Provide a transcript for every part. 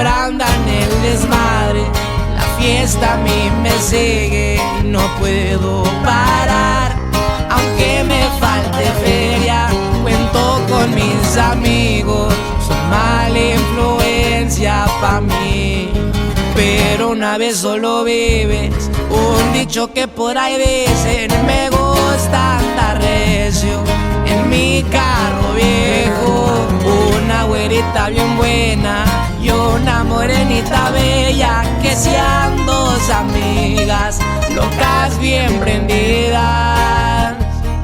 amor anda en el desmadre. La fiesta a mí me sigue y no puedo parar. Aunque me falte feria, cuento con mis amigos, son mala influencia pa' mí. Pero una vez solo vives, un dicho que por ahí dicen, me gusta andar recio en mi carro viejo. Una güerita bien buena y una morenita bella, que sean dos amigas locas bien prendidas.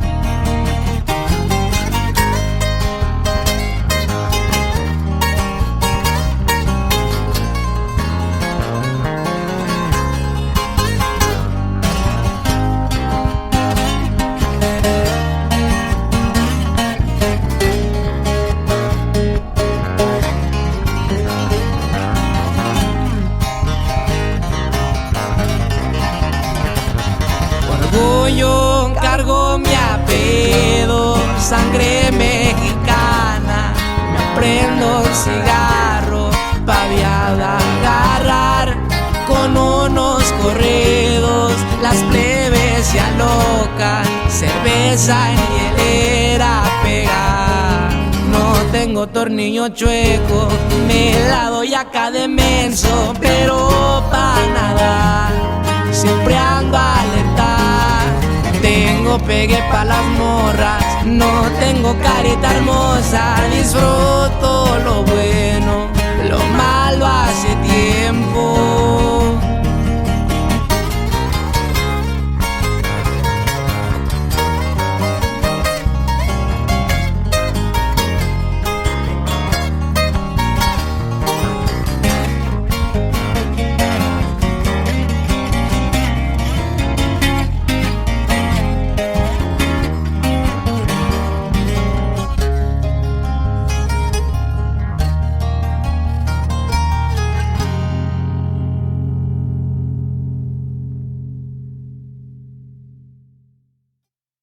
Orgullo cargo mi apellido, sangre mexicana. Me prendo un cigarro pa' agarrar con unos corridos. Las plebes se alocan, cerveza en hielera pegar. No tengo tornillo chueco, me la doy acá de menso, pero pa' nada siempre ando alerta. Tengo pegue pa' las morras, no tengo carita hermosa, disfruto